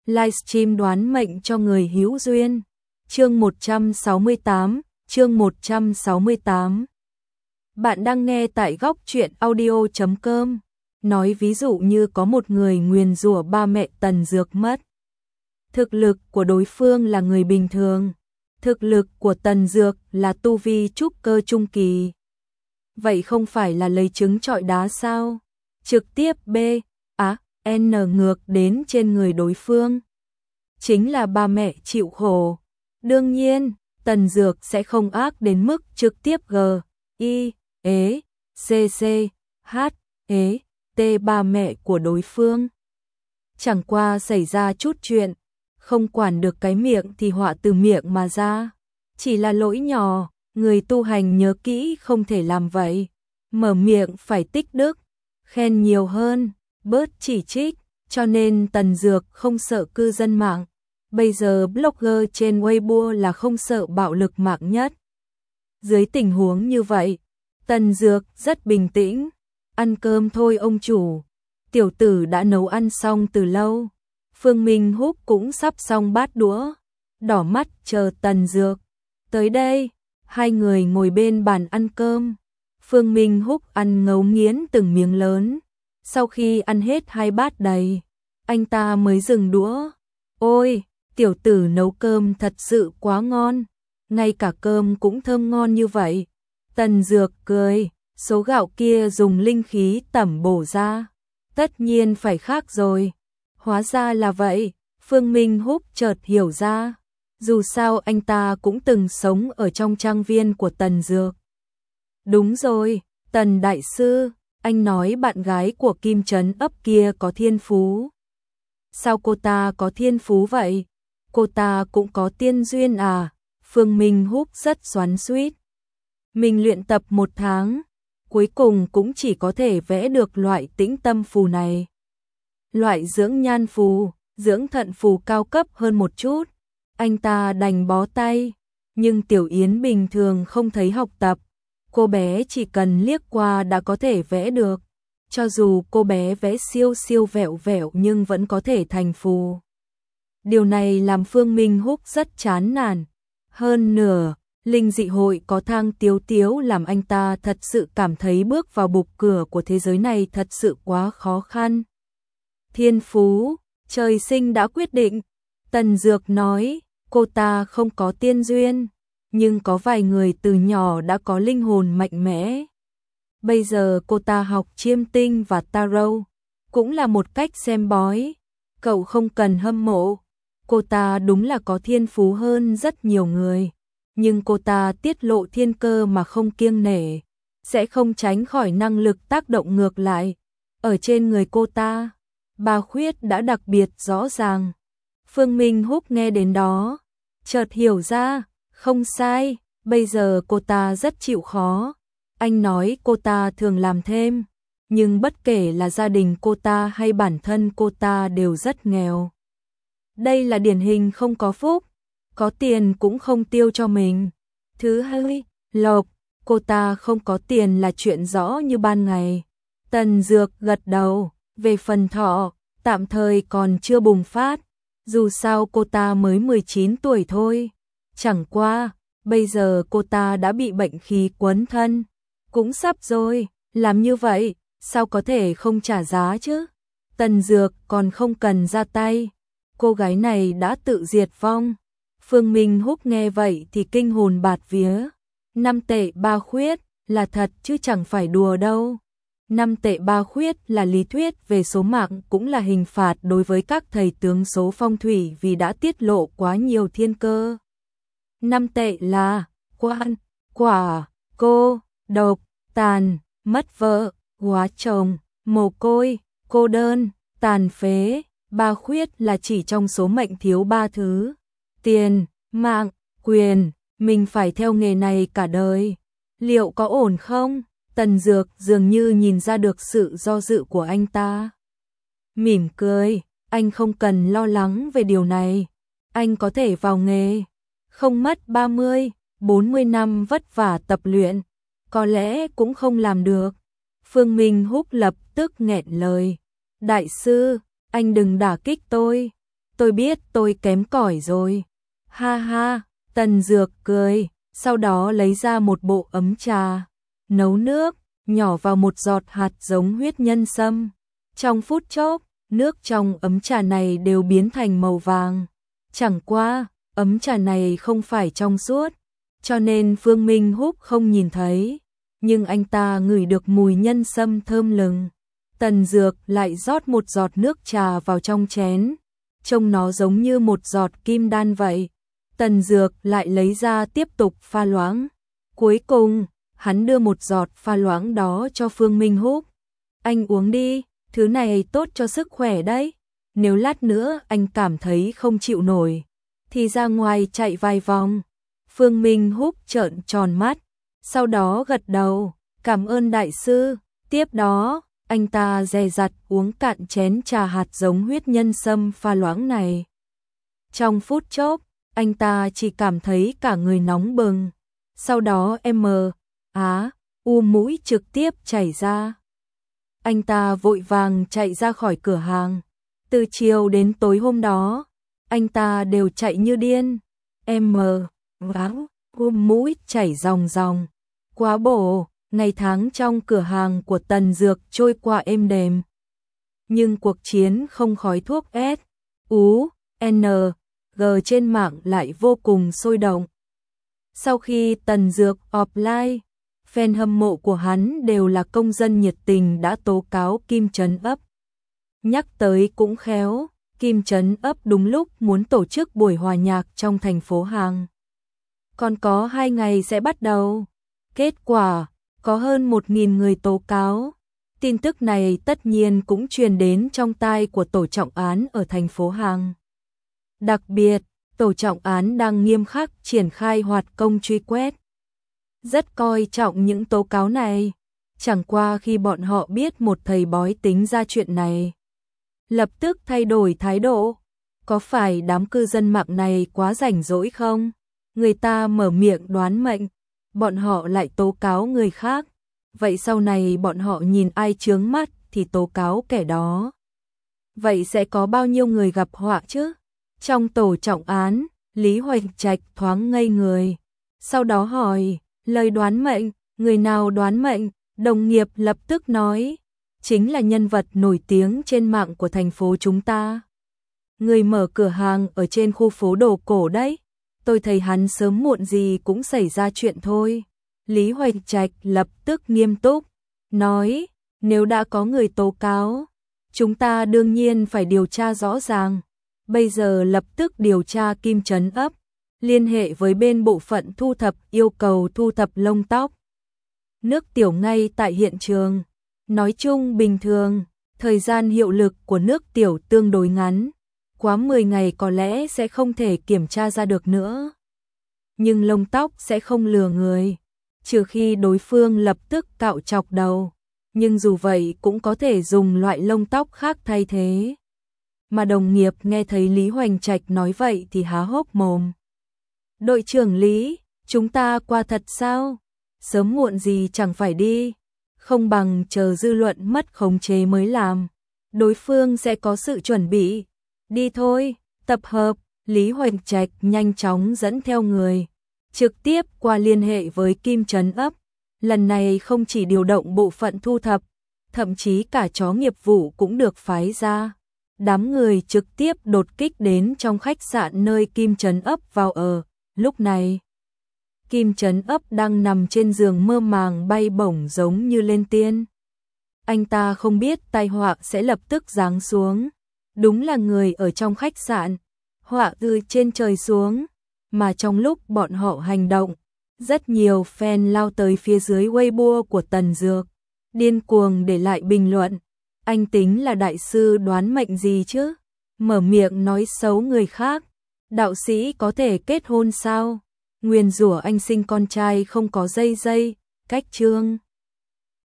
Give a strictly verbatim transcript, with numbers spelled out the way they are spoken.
livestream đoán mệnh cho người hữu duyên. Chương một trăm sáu mươi tám, chương một trăm sáu mươi tám. Bạn đang nghe tại góc truyện audio chấm com. Nói ví dụ như có một người nguyền rủa ba mẹ Tần Dược mất. Thực lực của đối phương là người bình thường. Thực lực của Tần Dược là tu vi trúc cơ trung kỳ. Vậy không phải là lấy trứng trọi đá sao? Trực tiếp B, á, N ngược đến trên người đối phương. Chính là ba mẹ chịu khổ. Đương nhiên, Tần Dược sẽ không ác đến mức trực tiếp G, I, ế, C, C, H, ế, T ba mẹ của đối phương. Chẳng qua xảy ra chút chuyện, không quản được cái miệng thì họa từ miệng mà ra. Chỉ là lỗi nhỏ, người tu hành nhớ kỹ không thể làm vậy. Mở miệng phải tích đức, khen nhiều hơn, bớt chỉ trích, cho nên Tần Dược không sợ cư dân mạng. Bây giờ blogger trên Weibo là không sợ bạo lực mạng nhất. Dưới tình huống như vậy, Tần Dược rất bình tĩnh. Ăn cơm thôi ông chủ. Tiểu tử đã nấu ăn xong từ lâu. Phương Minh Húc cũng sắp xong bát đũa. Đỏ mắt chờ Tần Dược. Tới đây, hai người ngồi bên bàn ăn cơm. Phương Minh Húc ăn ngấu nghiến từng miếng lớn. Sau khi ăn hết hai bát đầy, anh ta mới dừng đũa. Ôi, tiểu tử nấu cơm thật sự quá ngon. Ngay cả cơm cũng thơm ngon như vậy. Tần Dược cười, số gạo kia dùng linh khí tẩm bổ ra. Tất nhiên phải khác rồi. Hóa ra là vậy, Phương Minh Húc chợt hiểu ra. Dù sao anh ta cũng từng sống ở trong trang viên của Tần Dược. Đúng rồi, Tần Đại Sư, anh nói bạn gái của Kim Trấn ấp kia có thiên phú. Sao cô ta có thiên phú vậy? Cô ta cũng có tiên duyên à? Phương Minh Húc rất xoắn xuýt. Mình luyện tập một tháng, cuối cùng cũng chỉ có thể vẽ được loại tĩnh tâm phù này. Loại dưỡng nhan phù, dưỡng thận phù cao cấp hơn một chút. Anh ta đành bó tay, nhưng Tiểu Yến bình thường không thấy học tập. Cô bé chỉ cần liếc qua đã có thể vẽ được. Cho dù cô bé vẽ siêu siêu vẹo vẹo nhưng vẫn có thể thành phù. Điều này làm Phương Minh Húc rất chán nản. Hơn nửa, linh dị hội có Thang Tiếu Tiếu làm anh ta thật sự cảm thấy bước vào bục cửa của thế giới này thật sự quá khó khăn. Thiên phú, trời sinh đã quyết định. Tần Dược nói, cô ta không có tiên duyên, nhưng có vài người từ nhỏ đã có linh hồn mạnh mẽ. Bây giờ cô ta học chiêm tinh và tarot, cũng là một cách xem bói. Cậu không cần hâm mộ, cô ta đúng là có thiên phú hơn rất nhiều người. Nhưng cô ta tiết lộ thiên cơ mà không kiêng nể, sẽ không tránh khỏi năng lực tác động ngược lại. Ở trên người cô ta, ba khuyết đã đặc biệt rõ ràng. Phương Minh Húc nghe đến đó, chợt hiểu ra, không sai, bây giờ cô ta rất chịu khó. Anh nói cô ta thường làm thêm, nhưng bất kể là gia đình cô ta hay bản thân cô ta đều rất nghèo. Đây là điển hình không có phúc, có tiền cũng không tiêu cho mình. Thứ hai, lộc, cô ta không có tiền là chuyện rõ như ban ngày. Tần Dược gật đầu, về phần thọ, tạm thời còn chưa bùng phát. Dù sao cô ta mới mười chín tuổi thôi. Chẳng qua, bây giờ cô ta đã bị bệnh khí quấn thân. Cũng sắp rồi, làm như vậy, sao có thể không trả giá chứ? Tần Dược còn không cần ra tay. Cô gái này đã tự diệt vong. Phương Minh Húc nghe vậy thì kinh hồn bạt vía. Năm tệ ba khuyết là thật chứ chẳng phải đùa đâu. Năm tệ ba khuyết là lý thuyết về số mạng, cũng là hình phạt đối với các thầy tướng số phong thủy vì đã tiết lộ quá nhiều thiên cơ. Năm tệ là quan, quả, cô, độc, tàn, mất vợ, hóa chồng, mồ côi, cô đơn, tàn phế. Ba khuyết là chỉ trong số mệnh thiếu ba thứ. Tiền, mạng, quyền, mình phải theo nghề này cả đời. Liệu có ổn không? Tần Dược dường như nhìn ra được sự do dự của anh ta. Mỉm cười, anh không cần lo lắng về điều này. Anh có thể vào nghề. Không mất ba mươi, bốn mươi năm vất vả tập luyện. Có lẽ cũng không làm được. Phương Minh Húc lập tức nghẹn lời. Đại sư, anh đừng đả kích tôi. tôi biết tôi kém cỏi rồi. Ha ha, Tần Dược cười, sau đó lấy ra một bộ ấm trà, nấu nước, nhỏ vào một giọt hạt giống huyết nhân sâm. Trong phút chốc, nước trong ấm trà này đều biến thành màu vàng. Chẳng qua, ấm trà này không phải trong suốt, cho nên Phương Minh Húc không nhìn thấy, nhưng anh ta ngửi được mùi nhân sâm thơm lừng. Tần Dược lại rót một giọt nước trà vào trong chén, trông nó giống như một giọt kim đan vậy. Tần Dược lại lấy ra tiếp tục pha loãng. Cuối cùng, hắn đưa một giọt pha loãng đó cho Phương Minh Húc. Anh uống đi, thứ này tốt cho sức khỏe đấy. Nếu lát nữa anh cảm thấy không chịu nổi, thì ra ngoài chạy vài vòng. Phương Minh Húc trợn tròn mắt, sau đó gật đầu, cảm ơn đại sư. Tiếp đó, anh ta dè dặt uống cạn chén trà hạt giống huyết nhân sâm pha loãng này. Trong phút chốc, anh ta chỉ cảm thấy cả người nóng bừng, sau đó em á, u mũi trực tiếp chảy ra. Anh ta vội vàng chạy ra khỏi cửa hàng. Từ chiều đến tối hôm đó, anh ta đều chạy như điên. Em váng, u mũi chảy ròng ròng. Quá bổ, ngày tháng trong cửa hàng của Tần Dược trôi qua êm đềm. Nhưng cuộc chiến không khói thuốc S, U, N, G trên mạng lại vô cùng sôi động. Sau khi Tần Dược offline, fan hâm mộ của hắn đều là công dân nhiệt tình đã tố cáo Kim Trấn Ấp. Nhắc tới cũng khéo, Kim Trấn Ấp đúng lúc muốn tổ chức buổi hòa nhạc trong thành phố Hàng. Còn có hai ngày sẽ bắt đầu. Kết quả, có hơn một nghìn người tố cáo. Tin tức này tất nhiên cũng truyền đến trong tai của tổ trọng án ở thành phố Hàng. Đặc biệt, tổ trọng án đang nghiêm khắc triển khai hoạt công truy quét. Rất coi trọng những tố cáo này. Chẳng qua khi bọn họ biết một thầy bói tính ra chuyện này, lập tức thay đổi thái độ. Có phải đám cư dân mạng này quá rảnh rỗi không? Người ta mở miệng đoán mệnh, bọn họ lại tố cáo người khác. Vậy sau này bọn họ nhìn ai chướng mắt thì tố cáo kẻ đó. Vậy sẽ có bao nhiêu người gặp họa chứ? Trong tổ trọng án, Lý Hoành Trạch thoáng ngây người. Sau đó hỏi, lời đoán mệnh, người nào đoán mệnh? Đồng nghiệp lập tức nói, chính là nhân vật nổi tiếng trên mạng của thành phố chúng ta. Người mở cửa hàng ở trên khu phố đồ cổ đấy. Tôi thấy hắn sớm muộn gì cũng xảy ra chuyện thôi. Lý Hoành Trạch lập tức nghiêm túc, nói, nếu đã có người tố cáo, chúng ta đương nhiên phải điều tra rõ ràng. Bây giờ lập tức điều tra Kim Trấn Ấp, liên hệ với bên bộ phận thu thập yêu cầu thu thập lông tóc. Nước tiểu ngay tại hiện trường. Nói chung bình thường, thời gian hiệu lực của nước tiểu tương đối ngắn. Quá mười ngày có lẽ sẽ không thể kiểm tra ra được nữa. Nhưng lông tóc sẽ không lừa người, trừ khi đối phương lập tức cạo chọc đầu. Nhưng dù vậy cũng có thể dùng loại lông tóc khác thay thế. Mà đồng nghiệp nghe thấy Lý Hoành Trạch nói vậy thì há hốc mồm. Đội trưởng Lý, chúng ta qua thật sao? Sớm muộn gì chẳng phải đi. Không bằng chờ dư luận mất khống chế mới làm. Đối phương sẽ có sự chuẩn bị. Đi thôi, tập hợp. Lý Hoành Trạch nhanh chóng dẫn theo người, trực tiếp qua liên hệ với Kim Trấn Ấp. Lần này không chỉ điều động bộ phận thu thập, thậm chí cả chó nghiệp vụ cũng được phái ra. Đám người trực tiếp đột kích đến trong khách sạn nơi Kim Trấn Ấp vào ở. Lúc này, Kim Trấn Ấp đang nằm trên giường mơ màng bay bổng giống như lên tiên. Anh ta không biết tai họa sẽ lập tức giáng xuống. Đúng là người ở trong khách sạn, họa từ trên trời xuống. Mà trong lúc bọn họ hành động, rất nhiều fan lao tới phía dưới Weibo của Tần Dược, điên cuồng để lại bình luận. Anh tính là đại sư đoán mệnh gì chứ? Mở miệng nói xấu người khác. Đạo sĩ có thể kết hôn sao? Nguyền rủa anh sinh con trai không có dây dây, cách chương.